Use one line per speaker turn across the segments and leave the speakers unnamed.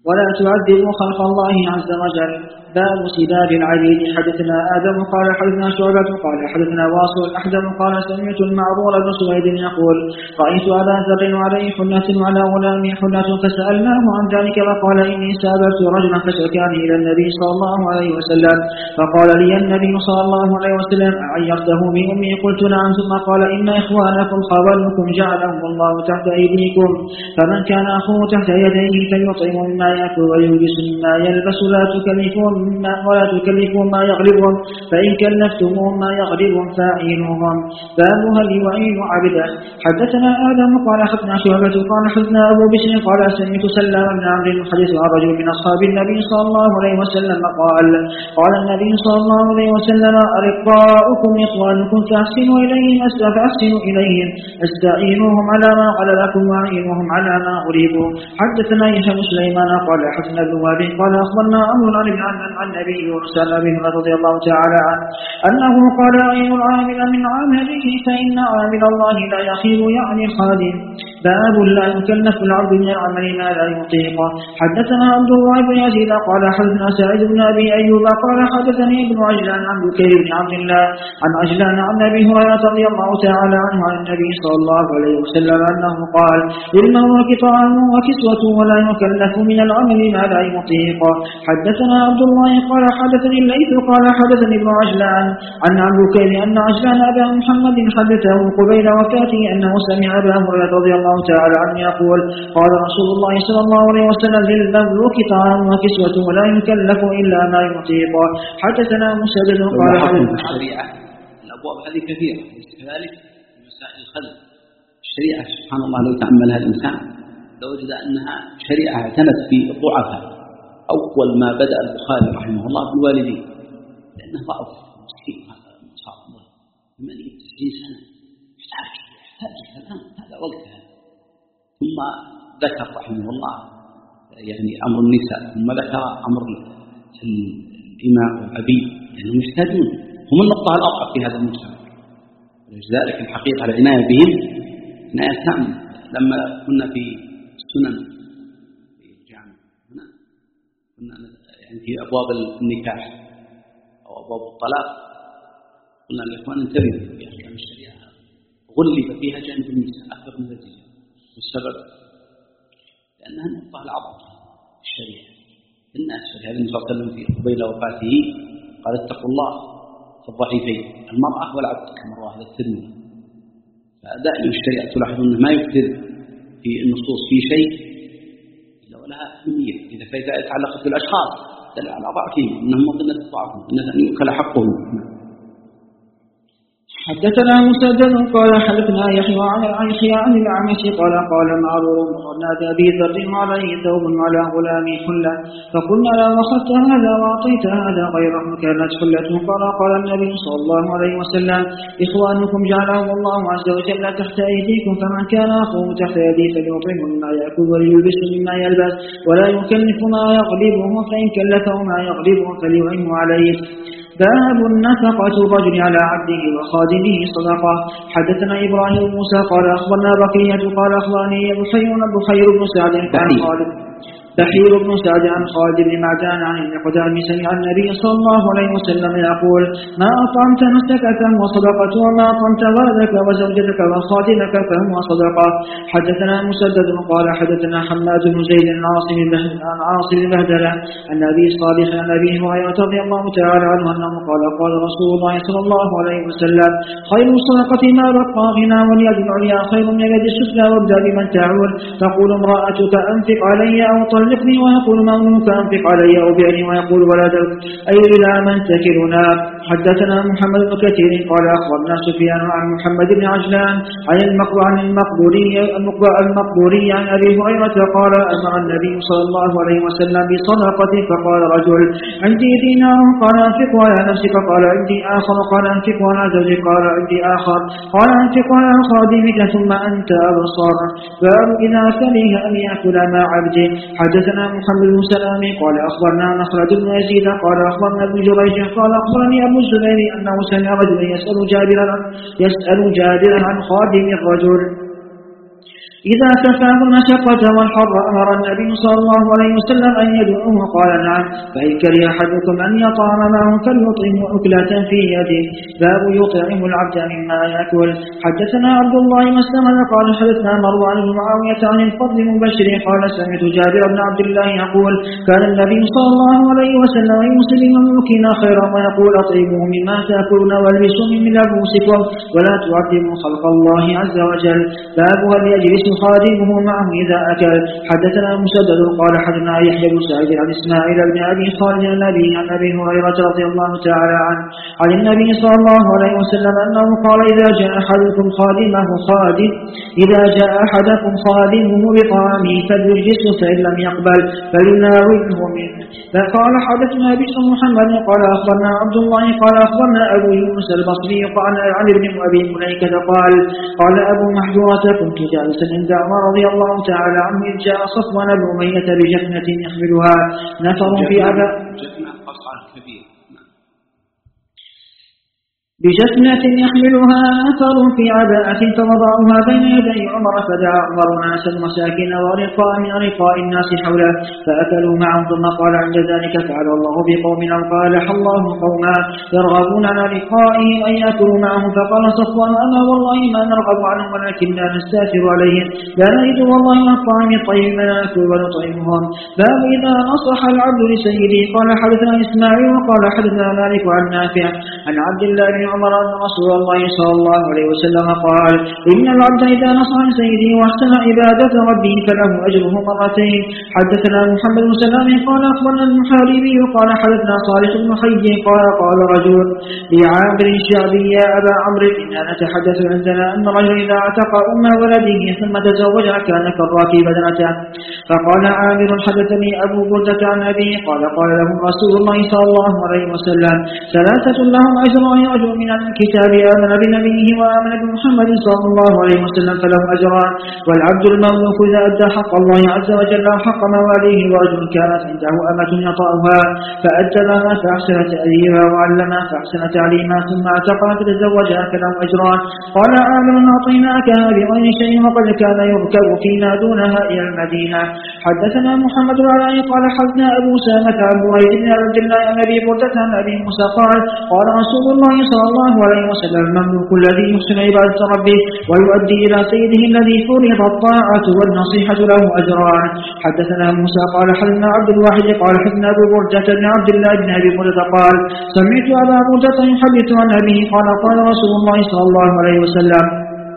ولا تعذبوا خلق الله عز وجل. باب سباب العبيد. حدثنا آدم قال حدثنا شعبة قال حدثنا واصل الأحدم قال سمعت المعرور بن سويد يقول رأيت أبا ذر وعليه حلة وعلى غلامه حلة فسألناه عن ذلك فقال إني سابرت رجلا فشكاني إلى النبي صلى الله عليه وسلم فقال لي النبي صلى الله عليه وسلم أعيرته بأمي؟ قلت نعم. ثم قال إن إخوانكم خولكم جعلهم الله تحت أيديكم فمن كان أخوه تحت يديه فليطعم مما يأكل ويلبس مما يلبس ولا تكلفون ما يغلبهم فإن كلفتموهم ما يغلبهم فاعينوهم. باب هل يعين عبده. حدثنا آدم قال حدثنا شعبة قال حدثنا أبو بشر قال سمعت سلام بن عمرو يحدث عن رجل من أصحاب النبي صلى الله عليه وسلم قال النبي صلى الله عليه وسلم أرقاؤكم إخوانكم فأحسنوا إليهم استعينوهم على ما غلبكم وأعينوهم على ما غلبوا. حدثنا يحيى بن سليمان قال حدثنا ابن وهب قال أخبرنا أمر عن النبي يرسل به رضي الله تعالى عنه أنه قال أعين العامل من عمله فإن عامل الله لا يخيب يعني الخادم. باب لا يكلف العبد من العمل ما لا يطيق. حدثنا عبد الله بن يزيد قال حدثنا سعيد بن أبي أيوب قال حدثني ابن عجلان عن بكير بن عبد الله عن عجلان عن أبي هريرة رضي الله تعالى عنه عن النبي صلى الله عليه وسلم أنه قال المرء طعام وكسوة ولا يكلف من العمل ما لا يطيق. حدثنا عبد الله قال حدثني الليث قال حدثني ابن عجلان عن بكير أن عجلان أبا محمد حدثه قبيل وفاته أنه سمع أبا هريرة رضي الله تعالى عنه يقول قال رسول الله صلى الله عليه وسلم للمملوك طعام وكسوة ولا يكلف إلا ما يطيق. حدثنا مسدد قال
الشريعة الأبواب هذه كثيرة كذلك مسائل الخلق. الشريعة سبحان الله لو تأملها الإنسان لوجد أنها شريعة اعتنت بالضعفاء. أول ما بدأ البخاري رحمه الله بالوالدين لأنه ضعف مسكين صار من 90 سنة يحتاج الآن هذا وقتها. ثم ذكر رحمه الله يعني أمر النساء ثم ذكر أمر الإماء والعبيد لأنهم يحتاجون هم النقطة الأضعف في هذا المجتمع. ولذلك الحقيقة العناية بهم عناية تامة. لما كنا في السنن في الجامعة هنا كنا يعني في أبواب النكاح أو أبواب الطلاق قلنا للإخوان انتبهوا في أحكام الشريعة غلب فيها جانب النساء أكثر من الرجال. والسبب لأنها النقطة الأضعف في الشريعة الناس. فلهذا النبي صلى الله عليه وسلم في قبيل وفاته قال اتقوا الله في الضعيفين المرأة والعبد كما رواه هذا الترمذي. فدائما الشريعة تلاحظون ما يكثر في النصوص في شيء إلا ولها أهمية. فإذا تعلقت بالأشخاص دل على ضعفهم أنهم مظنة ضعفهم أن يؤكل حقهم.
حدثنا مسدد قال حدثنا يحيى عن الأعمش قال معروف نادى أبي ذر عليه ثوب على غلامي حلة فقلنا له أخذت هذا وأعطيت هذا غيره كانت حلة. قال النبي صلى الله عليه وسلم إخوانكم جعلهم الله عز وجل تحت أيديكم فمن كان أخوه تحت يديه فليطعم مما يأكل وليلبس مما يلبس ولا يكلف ما يغلبه فإن كلفه ما يغلبه فليعن عليه. باب النفقة الرجل على عبده وخادمه صدقة. حدثنا إبراهيم موسى قال أخبرنا بقية قال أخبرني بخير بن سعد عن خالد بحير بن سعد عن خالد بن معدان عن المقدام سمع النبي صلى الله عليه وسلم يقول ما أطعمت نفسك فهو صدقة وما أطعمت ولدك وزوجتك وخادمك فهو صدقة. حدثنا مسدد قال حدثنا حماد بن زيد عن عاصم بهدلة عن أبي صالح عن أبي هريرة رضي الله تعالى عنه أنه قال رسول الله صلى الله عليه وسلم خير الصدقة ما بقى غنى واليد العليا خير من اليد السفلى وابدأ بمن تعول تقول امرأتك أنفق علي أو طلقني ويقول ممنوك أنفق علي أو بعني ويقول ولدك أي إلى من تكلنا. حدثنا محمد بن كثير قال أخبرنا سفيان عن محمد بن عجلان عن المقبوري عن أبي هريرة قال أمر النبي صلى الله عليه وسلم بصدقة فقال رجل عندي دينار قال أنفق على نفسك قال عندي آخر قال أنفق على زوجك قال عندي آخر قال أنفق على خادمك ثم أنت أبصر. باب إذا كره أن يأكل مع عبده. حدثنا محمد بن سلام قال أخبرنا مخلد بن يزيد قال أخبرنا ابن جريج قال أخبرني أبو الزبير أنه سمع رجلا يسأل جابرا عن خادم الرجل. إذا كفاه المشقة والحر أمر النبي صلى الله عليه وسلم أن يدعوه قال نعم فإن كره أحدكم أن يطعم معه فليطعم أكلة في يده باب يطعم العبد مما يأكل. حدثنا عبد الله مسلم قال حدثنا مروان بن معاوية عن الفضل المبشر قال سمعت جابر بن عبد الله يقول كان النبي صلى الله عليه وسلم يوصي للمملوكين خيرا ويقول أطعموا مما تأكلون والبسوا من لبوسكم ولا تعظموا خلق الله عز وجل. باب هل يجلس خادمه معه إذا أكل. حدثنا مسدد قال حدثنا يحيى بن سعيد عن إسماعيل بن أبي خالد عن أبي هريرة رضي الله تعالى عنه عن النبي صلى الله عليه وسلم أنه قال إذا جاء أحدكم بطعامه فليجلسه فإن لم يقبل فليناوله منه. فقال حدثنا بشر محمد قال أخبرنا عبد الله قال أخبرنا أبو يونس البصري قال عن ابن أبي مليكة قال أبو محذورة كنت جالسا عند عمر رضي الله تعالى عنه إذ جاء صفوان بن أمية بجفنة يحملها نفر في عباءة فوضعوها بين يدي عمر فدعا عمر ناسا مساكين ورقاء من رقاء الناس حوله فأكلوا معه ثم قال عند ذلك فعل الله بقوم أو قال الله قوما يرغبون على لقائهم أن يأكلوا معه. فقال صفوان أنا والله ما نرغب عنهم ولكن لا نستاثر عليهم لا نريد والله من الطعام الطيب ما نأكل ونطعمهم. باب إذا نصح العبد لسيده. قال حدثنا إسماعيل وقال حدثنا مالك عن نافع عن عبد الله بن عمر أن رسول الله صلى الله عليه وسلم قال إن العبد إذا نصح سيده واحسن عبادة ربه فله أجره مرتين. حدثنا محمد بن سلام قال أخبرنا المحاربي قال حدثنا صالح بن حي قال رجل لعامر الشعبي يا أبا عمرو إنا نتحدث عندنا أن رجل إذا اعتق أم ولده ثم تزوج كان كالراكب بدنته. فقال عامر حدثني أبو بردة عن أبيه قال لهم رسول الله صلى الله عليه وسلم ثلاثة لهم أجر من الكتاب آمن بنبيه وآمن بمحمد صلى الله عليه وسلم فله أجران والعبد المملوك إذا أدى حق الله عز وجل حق مواليه ورجل كانت عنده أمة يطأها فأدبها فأحسن تأديبها وعلمها فأحسن تعليمها ثم اعتقها فتزوجها فله أجران. قال عامر أعطيناكها بغير شيء وقد كان يركب فيما دونها إلى المدينة. حدثنا محمد العلاء قال حدثنا أبو سامة عن بريد بن عبد الله عن أبي بردة عن أبي موسى قال رسول الله صلى الله عليه وسلم المملوك الذي يحسن عبادة ربه ويؤدي إلى سيده الذي فرض الطاعة والنصيحة له أجران. حدثنا موسى قال حدثنا عبد الواحد قال حدثنا أبو بردة بن عبد الله بن أبي بردة قال سمعت أبا بردة يحدث عن أبيه قال رسول الله صلى الله عليه وسلم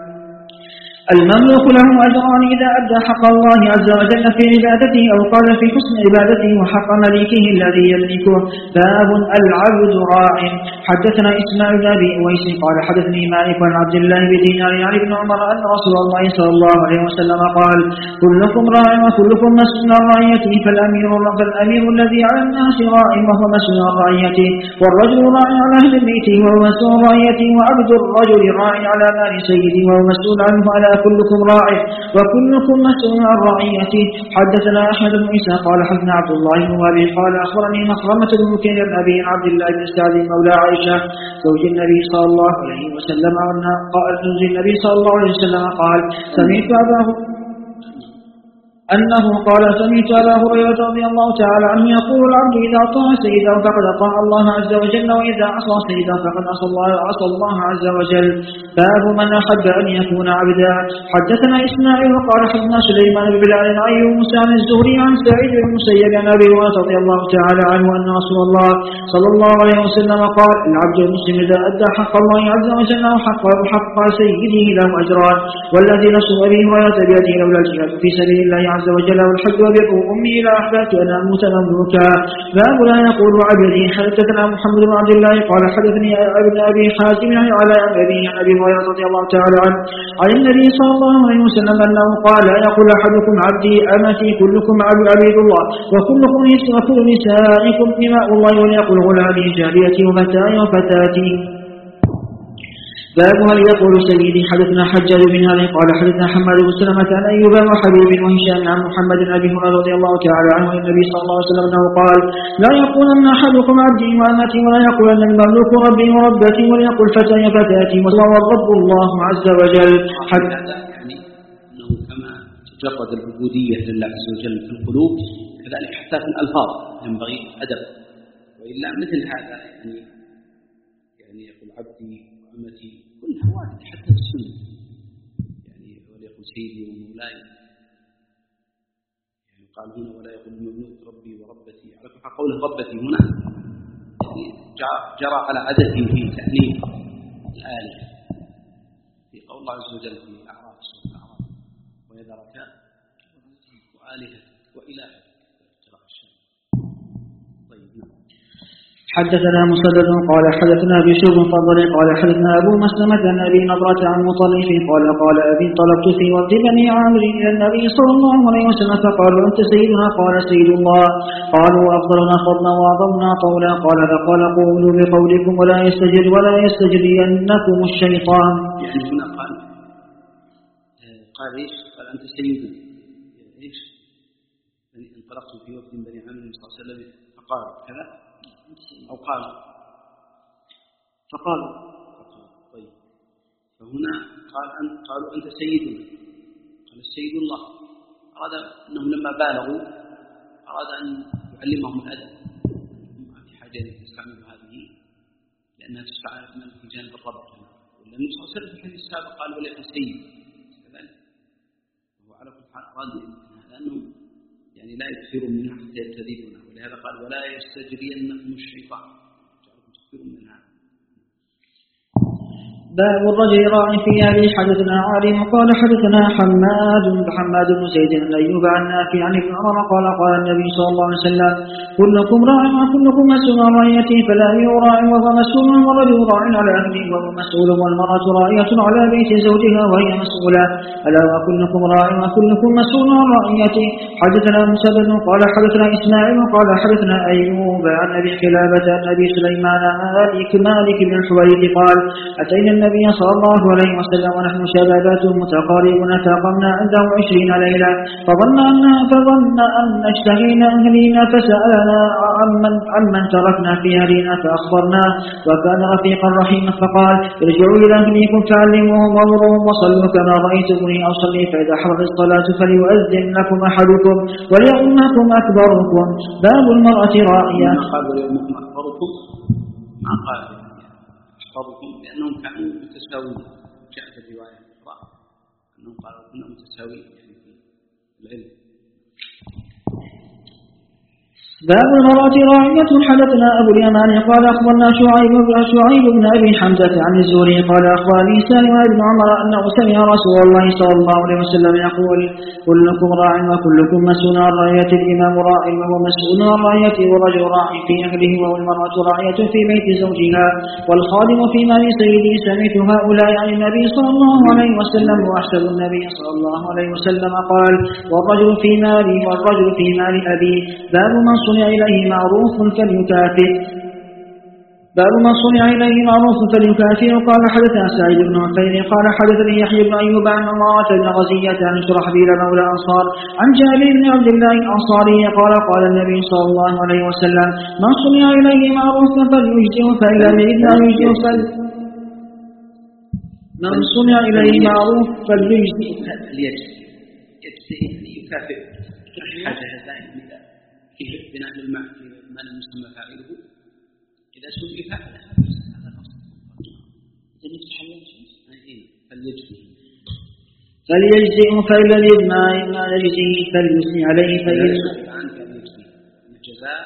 المملوك له أجران إذا أدى حق الله عز وجل في عبادته أو قال في حسن عبادته وحق مليكه الذي يملكه. باب العبد راع. حدثنا إسماعيل بن أبي أويس قال حدثني مالك عن عبد الله بن دينار عن ابن عمر أن رسول الله صلى الله عليه وسلم قال كلكم راع وكلكم مسؤول عن رعيته فالأمير الذي على الناس راع وهو مسؤول عن رعيته والرجل راع على أهل بيته وهو مسؤول عن رعيته وعبد الرجل راع على مال سيده وهو مسؤول عنه على كلكم راع وكلكم مسؤول عن رعيته. حدثنا أحمد بن عيسى قال حدثنا عبد الله بن وهب قال أخبرني مخرمة بن مكين بن أبي عبد الله بن سعد مولى عائشة زوج النبي صلى الله عليه وسلم قال سمعت سمعت أبا هريرة رضي الله تعالى عنه يقول العبد إذا أطاع سيده فقد أطاع الله عز وجل وإذا عصى سيده فقد عصى الله عز وجل. باب من أحب أن يكون عبدا. حدثنا إسماعيل قال حدثنا سليمان بن بلال عن يونس عن الزهري عن سعيد بن المسيب عن أبي هريرة رضي الله تعالى عنه أن رسول الله صلى الله عليه وسلم قال العبد المسلم إذا أدى حق الله عز وجل وحق سيده له أجران والذي نفس أبي هريرة بيده لولا الجهاد في سبيل الله عز وجل والحج وبر أمي لا أحببت أن أموت مملوكا. باب لا يقول عبدي. حدثنا محمد بن عبد الله قال حدثني ابن أبي حازم على أبي هريرة رضي الله تعالى عنه عن النبي صلى الله عليه وسلم أنه قال لا يقول أحدكم عبدي أمتي كلكم عبيد الله وكلكم وكل نسائكم إماء الله وليقل غلامي جاريتي وفتاي وفتاتي. باب هل يقول سيدي. حدثنا حجاج بن هاني قال حدثنا حماد بن سلمة عن أيوب وحبيب وهشام عن محمد بن أبي هريرة رضي الله تعالى عنه عن النبي صلى الله عليه وسلم أنه قال لا يقولن أحدكم عبدي وأمتي ولا يقولن المملوك ربي وربتي وليقل فتاي وفتاتي وهو الرب الله عز وجل.
يعني أنه كما مجرد العبودية لله عز وجل في القلوب، كذلك حتى في الألفاظ ينبغي أدب، وإلا مثل هذا يعني يقول عبدي وأمتي كلها واحدة حتى في السنة، يعني وليقول سيدي ومولاي، يعني قال هنا ولا يقول المملوك ربي وربتي، على كل قوله ربتي هنا يعني جرى على عدده في تأليف الآلهة في قول الله عز وجل في الأعراف سورة الأعراف ويذرك وآلهة وإلهك.
حدثنا مسدد قال حدثنا بشر فضل قال حدثنا أبو مسلمة عن أبي نضرة عن مطرف قال أبي انطلقت في ود بني عامر إلى النبي صلى الله عليه وسلم فقالوا أنت سيدنا؟ قال سيد الله. قالوا أفضلنا فضلا وأعظمنا طولا. قال قولوا بقولكم ولا يستجرينكم الشيطان.
يعني هنا قال إيش؟ قال أنت سيدنا إيش؟ يعني انطلقت في وفد بني عامر صلى الله عليه وسلم فقال كذا أو فقالوا طيب، فهنا قالوا أنت سيدنا، قال السيد الله. أراد أنهم لما بالغوا أراد أن يعلمهم الأدب، ما في حاجة أن يستعملوا هذه لأنها تستعمل في جانب الرب، والنبي صلى الله عليه وسلم في الحديث السابق قال وليكن سيد كذلك. وهو على كل حال أراد لأنهم يعني لا يكثروا منها حتى يبتدئونها، ولهذا قال ولا يستجرينكم الشيطان جعلكم تكثرون منها.
باب الرجل راع في أهله. حدثنا عالم قال حدثنا حماد بن زيد بن أيوب عن نافع عن ابن عمر قال النبي صلى الله عليه وسلم كلكم راع وكلكم مسؤول عن رعيته، فلا يراع وهو مسؤول، والرجل راع على أهله وهو مسؤول، والمرأة راعية على بيت زوجها وهي مسؤولة، ألا وكلكم راع وكلكم مسؤول عن رعيته. حدثنا مسدد قال حدثنا إسماعيل قال حدثنا أيوب عن أبي قلابة عن أبي سليمان مالك بن الحويرث قال أتينا النبي صلى الله عليه وسلم ونحن شبابات متقاربون فأقمنا عنده 20 ليلة، فظن أن اشتهينا أهلينا فسألنا عمن تركنا في أهلنا فأخبرناه، وكان رفيقا رحيما فقال ارجعوا إلى أهليكم فعلموهم وامروهم وصلوا كما رأيتموني أصلي، فإذا حضرت الصلاة فليؤذن لكم أحدكم وليؤمكم أكبركم. باب المرأة راعية.
ما قالوا ليؤمكم أكبركم، ما قالوا أحفظكم لأنهم كانوا متساويين، جاء في الرواية الأخرى أنهم قالوا كنا متساويين يعني في العلم.
باب المرأة راعية. حدثنا أبو اليمان قال أخبرنا شعيب بن أبي حمزة عن الزهري قال أخبرني سالم بن عمر أنه سمع رسول الله صلى الله عليه وسلم يقول كلكم راع وكلكم مسؤول عن رعيته، الإمام راع وهو مسؤول عن رعيته، والرجل راع في أهله والمرأة راعية في بيت زوجها، والخادم في مال سيده. سمعت هؤلاء عن النبي صلى الله عليه وسلم وأحسب النبي صلى الله عليه وسلم قال والرجل في مالي والرجل في مال أبي. باب من صنع إليه معروف فليكافئ. باب من صنع إليه معروف فليكافئ. قال حدثنا سعيد بن عفير قال حدثني يحيى بن أيوب عن عمارة بن غزية عن شرحبيل مولى أنصار عن جابر بن عبد الله الأنصاري قال النبي صلى الله عليه وسلم من صنع إليه معروف فليجزه، فإن لم يجد لا يجزه من صنع إليه معروف فليجزه
يكافئ حاجة دائما كيف بناء المعنى ما المسمى فاعله إذا سئل فعله هذا الأصل.
فليجزئه، فإن لم يجد ما يجزيه فليثني عليه.
الجزاء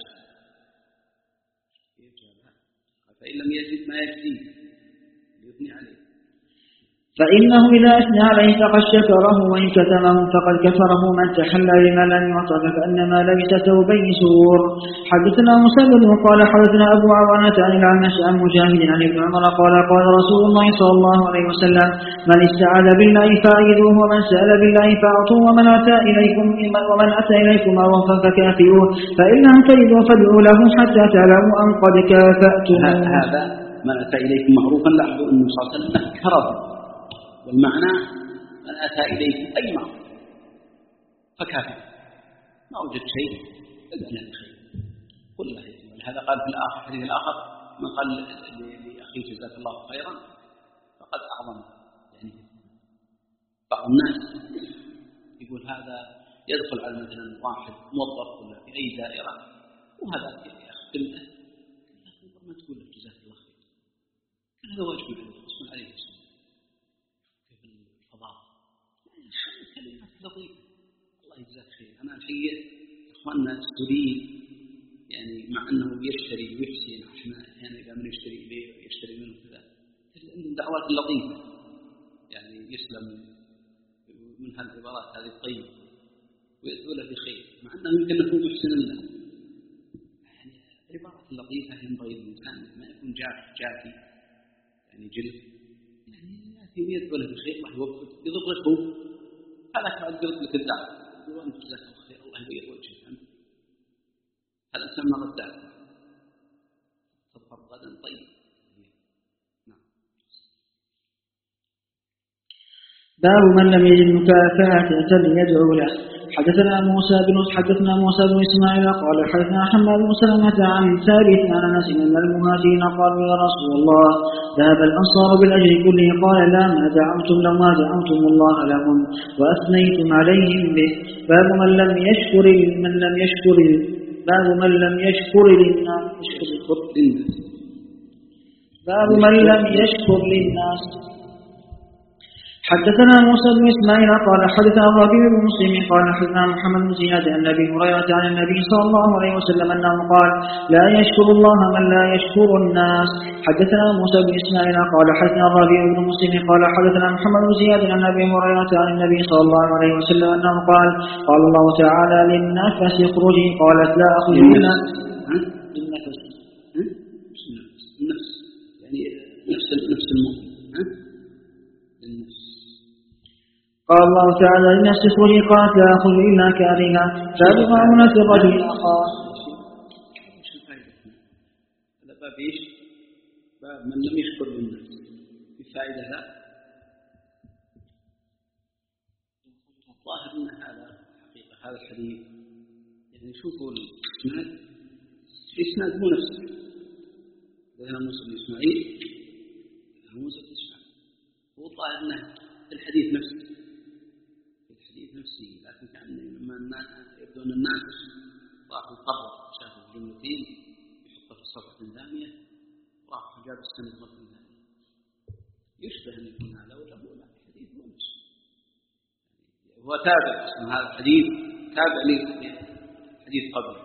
فإن لم يجد ما يجزيه فليثني عليه،
فإنه إذا أثنى عليه فقد شكره، وإن كتمه فقد كفره. من تحلى بما لم يعطى فكأنما لبس ثوبين سور. حدثنا مسدد قال حدثنا أبو عوانة عن الأعمش عن مجاهد عن ابن عمر قال رسول الله صلى الله عليه وسلم من استعاذ بالله فأعيذوه، ومن سأل بالله فأعطوه، ومن أتى إليكم معروفا فكافئوه، فإن لم تجدوا فادعوا له حتى تعلموا أن قد كافأتم.
هذا من أتى إليكم معروفا لاحظوا أنه صلى الله عليه وسلم كرر، والمعنى من أتى إليكم أي معروف فكافئ، ما وجد شيء ادع له بخير قل له. ولهذا قال في الحديث الآخر من قال لأخيه جزاك الله خيرا فقد أعظم. يعني بعض الناس يقول هذا يدخل على مثلا واحد موظف ولا في أي دائرة وهذا يخدمه، ما تقول له جزاك الله خير، هذا واجب عليه غصب عليه. كيف الفضاء كلمات لطيفة، الله يجزاك خير. أنا الحقيقة إخواننا السوريين يعني مع أنه يشتري ويحسن عشان أحيانا إذا من يشتري إليه ويشتري منه كذا عندهم دعوات لطيفة يعني يسلم من هالعبارات هذه الطيبة ويدعو له بخير، مع أنه يمكن أن يكون محسن له. يعني العبارات اللطيفة ينبغي الإنسان ما يكون جافي يعني جلد، يعني يأتي ويدعو له بخير، الله يوفقه يضبطه. هذا بعد قلت لك الدعوة يقول أنت جزاك الله خير، الله يبيض وجهك، هذا سمى غدا تظهر غدا طيب.
باب من لم يجد مكافأة يدعو له. حدثنا موسى بن إسماعيل قال حدثنا حماد بن سلمة عن ثابت عن أنس أن المهاجرين قالوا يا رسول الله ذهب الأنصار بالأجر كله، قال لا ما دعوتم الله لهم وأثنيتم عليهم به. باب من لم يشكر للناس. حدثنا موسى بن إسماعيل قال حدثنا الربيع بن مسلم قال حدثنا محمد بن زياد عن أبي هريرة عن النبي صلى الله عليه وسلم أنه قال لا يشكر الله من لا يشكر الناس. حدثنا موسى بن إسماعيل قال حدثنا الربيع بن مسلم قال حدثنا محمد بن زياد عن أبي هريرة عن النبي صلى الله عليه وسلم أنه قال قال الله تعالى للنفس اخرجي قالت لا أخرج منها
النفس يعني نفس المؤمن
قال الله تعالى للنفس اخرجي قالت لا أخرج إلا كارها فأبقى هنا في الرجل آخر.
هذا باب ايش؟ باب من لم يشكر للناس. بفائدة لا الظاهر أن هذا حقيقة هذا الحديث يعني شوفوا الإسناد مو نفسه. هذا موسى بن إسماعيل هو الظاهر أنه الحديث نفسه لكن كأن لما يبدو أن الناس راحوا يقرر شافوا الجملتين يحطها في صفحة ثانية راحوا جاب السنة مرة ثانية يشبه أن يكون هذا ولا هو لا الحديث هو نفسه هو تابع اسم هذا الحديث تابع للحديث قبله.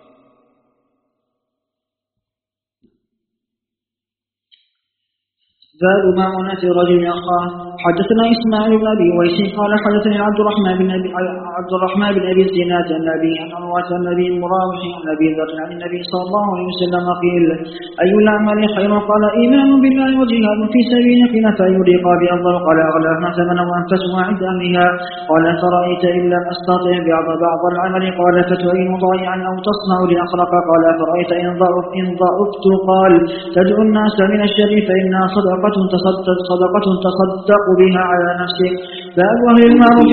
باب معونة رجل أخاه. حدثنا إسماعيل بن أبي ويس قال حدثني عبد الرحمن بن أبي الزناد عن أبي عن عروة عن أبي مراوح عن أبي ذر عن النبي صلى الله عليه وسلم قيل أي الأعمال خير؟ قال إيمان بالله وجهاد في سبيله قيل فأي الرقاب أفضل؟ قال أغلاها ثمنا وأنفسها عند أهلها. قال فرأيت إن لم أستطع بعض العمل قال فتعين ضائعا أو تصنع لأخرق. قال فرأيت إن ضعفت قال تدعو الناس من الشر فإنها صدقة تصدق بها على نفسك. باب أهل المعروف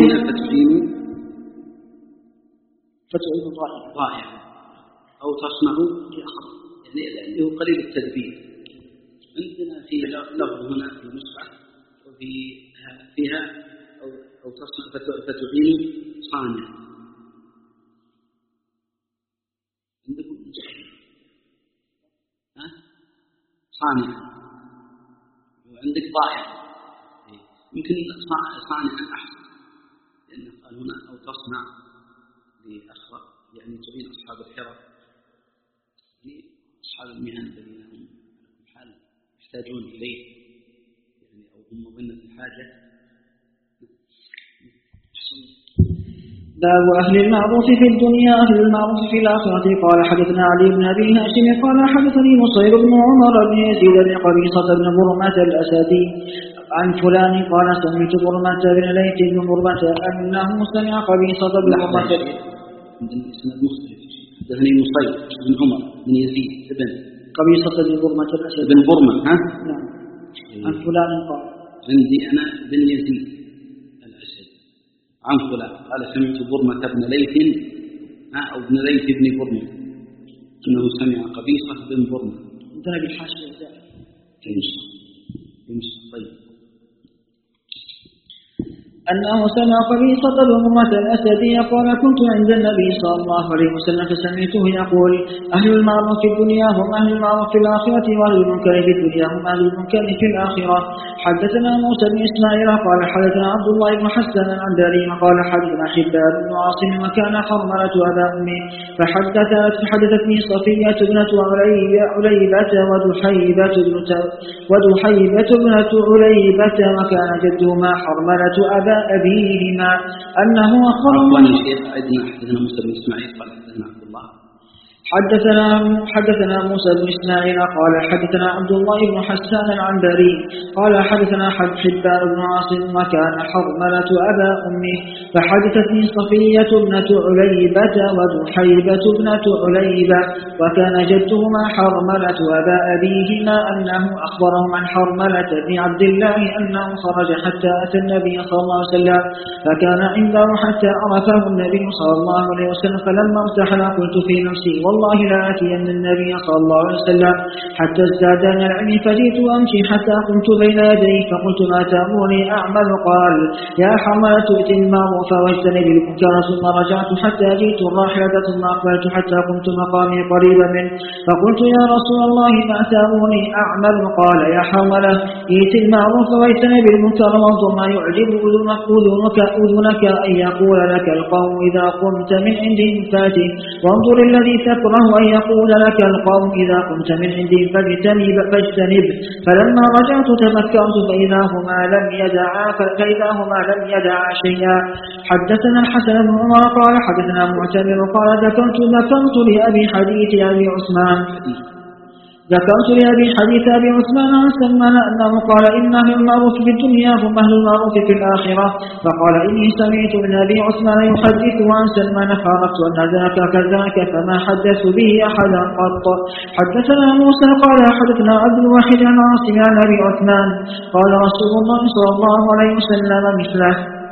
فتعين
ضائع أو تصنع لأخرق يعني اللي هو قليل التدبير. عندنا في لفظ هنا في المصحف وفيها أو تصنع فتعين صانع. عندكم صانع وعندك ضائع يمكن صانع أحسن لأنه قال هنا أو تصنع لأخرى يعني تعين أصحاب الحرف يعني أصحاب المهن الذين هم حال يحتاجون إليه يعني أو هم مظنة الحاجة.
باب أهل المعروف في الدنيا أهل المعروف في الآخرة. قال حدثنا علي بن أبي هاشم قال حدثني مصير بن عمر بن يزيد بن قبيصة بن برمة الأسدي عن فلان قال سمعت برمة بن ليث بن برمة أنه سمع قبيصة بن برمة.
عندنا اسناد مختلف. حدثني مصير بن عمر بن يزيد بن
قبيصة بن برمة الأسدي
بن برمة نعم.
عن فلان قال
عندي أنا بن يزيد عن فلان قال سمعت برمة بن ليث أو ابن ليث بن برمة أنه سمع قبيصة بن برمة.
عندنا بالحاشية
يمشي طيب.
أنه سمع قبيصة بن مرة الأسدي قال كنت عند النبي صلى الله عليه وسلم فسمعته يقول أهل المعروف في الدنيا هم أهل المعروف في الآخرة وأهل المنكر في الدنيا هم أهل المنكر في الآخرة. حدثنا موسى بن إسماعيل قال حدثنا عبد الله بن حسن عن دارين قال حدثنا حباب بن عاصم وكان حرملة أبا أمي فحدثتني صفية ابنة عليبة ودحيبة ابنة عليبة وكان جدهما حرملة أبا أبيهما أنه أخبرهم.
حدثنا موسى بن إسماعيل قال حدثنا عبد الله
حدثنا موسى بن إسماعيل قال حدثنا عبد الله بن حسان عن بري قال حدثنا حبان بن عاصم وكان حرملة أبا أمه فحدثتني صفية ابنة عليبة ودحيبة ابنة عليبة وكان جدهما حرملة أبا أبيهما أنه أخبرهم عن حرملة بن عبد الله أنه خرج حتى أتى النبي صلى الله عليه وسلم فكان عنده حتى عرفه النبي صلى الله عليه وسلم فلما ارتحل قلت في نفسي والله لا أتين النبي صلى الله عليه وسلم حتى ازداد من العلم فجئت أمشي حتى قمت بين يديه فقلت ما تأمرني أعمل قال يا حرملة ائت المعروف واجتنب المنكر ثم رجعت حتى جئت الراحلة ثم أقبلت حتى قمت مقامي قريبا منه فقلت يا رسول الله ما تأمرني أعمل قال يا حرملة ائت المعروف واجتنب المنكر وانظر ما يعجب أذنك أن يقول لك القوم إذا قمت من عندهم فاتي وانظر الذي تكره أن يقول لك القوم إذا قمت من عندهم فاجتنب فلما رجعت تفكرت فإذا هما لم يدعا شيئا. حدثنا الحسن بن عمر قال حدثنا معتمر قال ذكرت لأبي حديث أبي عثمان عن سلمان أنه قال إن أهل المعروف في الدنيا هم أهل المعروف في الآخرة فقال إني سمعت من أبي عثمان يحدث عن سلمان فعرفت أن ذاك كذاك فما حدث به أحدا قط. حدثنا موسى قال حدثنا عبد الواحد عن عاصم عن أبي عثمان قال رسول الله صلى الله عليه وسلم مثله.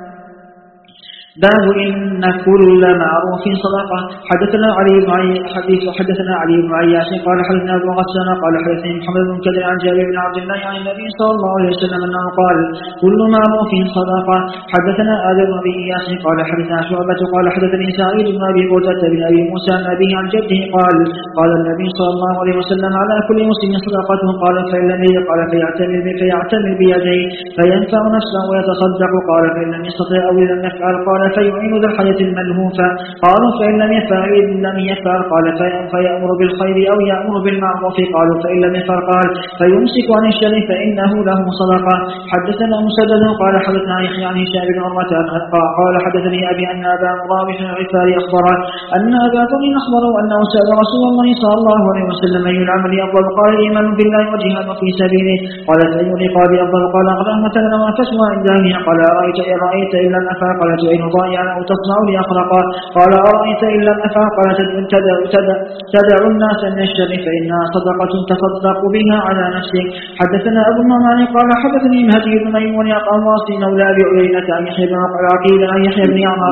باب إن كل معروف صدقة. حدثنا علي بن عياش قال حدثنا أبو غسان قال حدثني محمد بن كثير عن جابر بن عبد الله عن النبي صلى الله عليه وسلم أنه قال كل معروف صدقة. حدثنا آدم بن إياس قال حدثنا شعبة قال حدثني سعيد بن أبي بردة بن أبي موسى عن أبيه عن جده قال النبي صلى الله عليه وسلم على كل مسلم صدقة قال فإن لم يجد قال فيعتمر بيديه فينفع نفسه ويتصدق قال فإن لم يستطع أو لم يفعل قال فيعين ذا الحياة الملهوفة قالوا فإن لم يفعل قال فيأمر بالخير أو يأمر بالمعروف قالوا فإن لم يفعل قال فيمسك عن الشر فإنه له صدقة. حدثنا مسدد قال حدثنا يحيى عن هشام بن عروة قال حدثني أبي أن أبا مرابح الغفاري أخبره أن أبا ذر أخبره أنه سأل رسول الله صلى الله عليه وسلم أي العمل أفضل قال الإيمان بالله وجهاد في سبيله قال فأي الرقاب أفضل قال أقرأ مثلا وما تسوى عند أهلها قال أرأيت إن لم أفعل قال تعين ضائعا أو تصنع لأخرقا قال أرأيت إن لم أفعل قال تدع الناس من الشر فإنها صدقة تصدق بها على نفسك. حدثنا أبو النعمان قال حدثني مهدي بن ميمون قال واصل مولى بعيينة عن يحيى بن عقيل عن يحيى بن عمر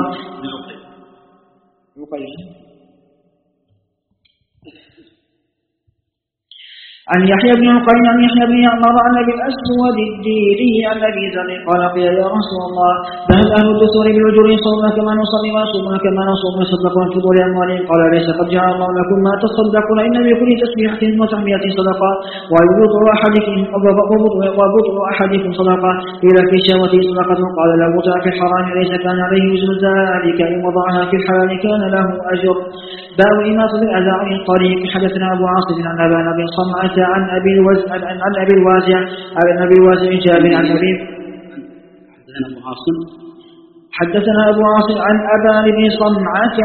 عن يحيى بن عقيل عن يحيى بن عمر عن ابي الاسود الديري عن ابي ذر قال قيل يا رسول الله ذهب اهل الدثور بالعجور يصومون كما نصلي ويصومون كما نصوم ويصدقون في ظهور اموالهم قال ليس قد جعل الله لكم ما تصدقون ان بكل تسبيحه وتحميه صدقه وبضع احدكم صدقه قيل في الشهوه صدقه قال له وضع في الحرام ليس كان عليه وزن ذلك ان وضعها في الحلال كان له اجر. باب إماطة الأذى عن الطريق. حدثنا أبو عاصم عن أبان بن صمعة عن أبي الوازع جابر عن أبي حدثنا أبو عاصم عن أبان بن صمعة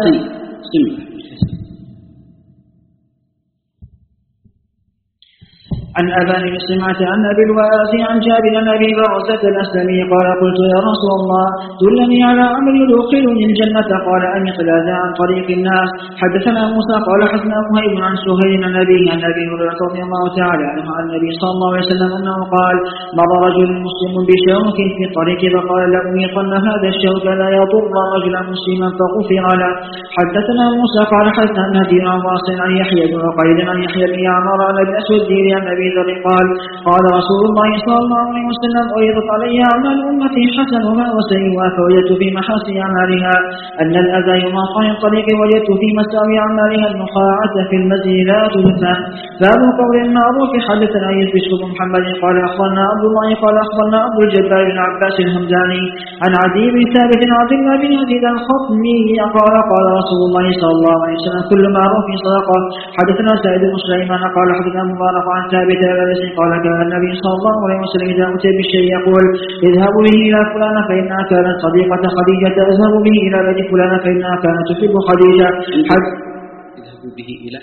عن أبان بن صمعة عن أبي الوازع عن جابر عن أبي برزة الأسلمي قال قلت يا رسول الله دلني على عمل يدخلني الجنة قال أمط الأذى عن طريق الناس. حدثنا موسى قال حدثنا مهيب عن سهيل عن أبي هريرة رضي الله تعالى عنه عن النبي صلى الله عليه وسلم أنه قال مر رجل مسلم بشوك في الطريق فقال لأميطن هذا الشوك لا يضر رجلا مسلما فغفر له. حدثنا موسى قال حدثنا نبي عن واصل عن يحيى بن عقيل عن يحيى بن عمر عن أبي الأسود عن أبي ذر قال قال رسول الله صلى الله عليه وسلم عرضت علي أعمال أمتي حسنها وسيئها فوجدت في محاسن أعمالها أن الأذى يماطع الطريق وجدت في مساوي أعمالها النخاعة في المزي لا تلفى. باب قول المعروف. حدثنا يزيد بن محمد قال أخبرنا عبد الله قال أخبرنا عبد الجبار بن عباس الهمداني عن عدي بن ثابت عن عبد الله بن يزيد الخطمي قال قال رسول الله صلى الله عليه وسلم كل معروف صدقة. حدثنا سعيد بن سليمان قال حدثنا مبارك عن ثابت قال كان النبي صلى الله عليه وسلم إذا أتي بالشيء يقول اذهبوا به إلى فلان فإنها كانت صديقة خديجة، اذهبوا به إلى بيت فلان فإنها كانت تحب خديجة.
اذهبوا به إلى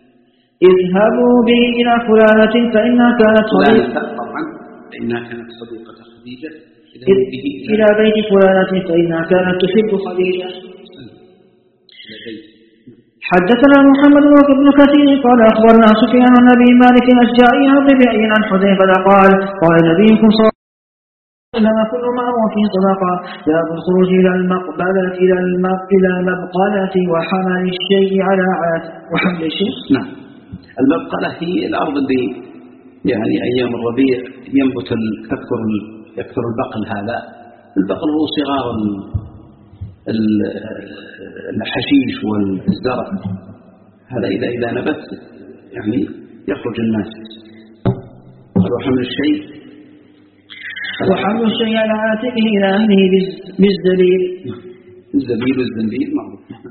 فلانة فإنها كانت صديقة
طبعا فإنها كانت صديقة خديجة.
إلى بيت فلانة فإنها كانت تحب خديجة. حدثنا محمد بن كثير قال أخبرنا سفيان عن أبي مالك الأشجعي عن ربيع عن حذيفة قال قال نبيكم صلى الله عليه وسلم كل معروف صدقة. باب الخروج إلى المبقلة وحمل الشيء على عاد وحمل الشيء.
نعم. المبقلة هي الأرض اللي يعني أيام الربيع ينبت يكثر البقل. هذا البقل هو صغار الحشيش والزرع. هذا إذا نبت يعني يخرج الناس. وحمل الشيء على عاتقه إلى أهله بالزبيب. الزبيب والزنبيل معروف.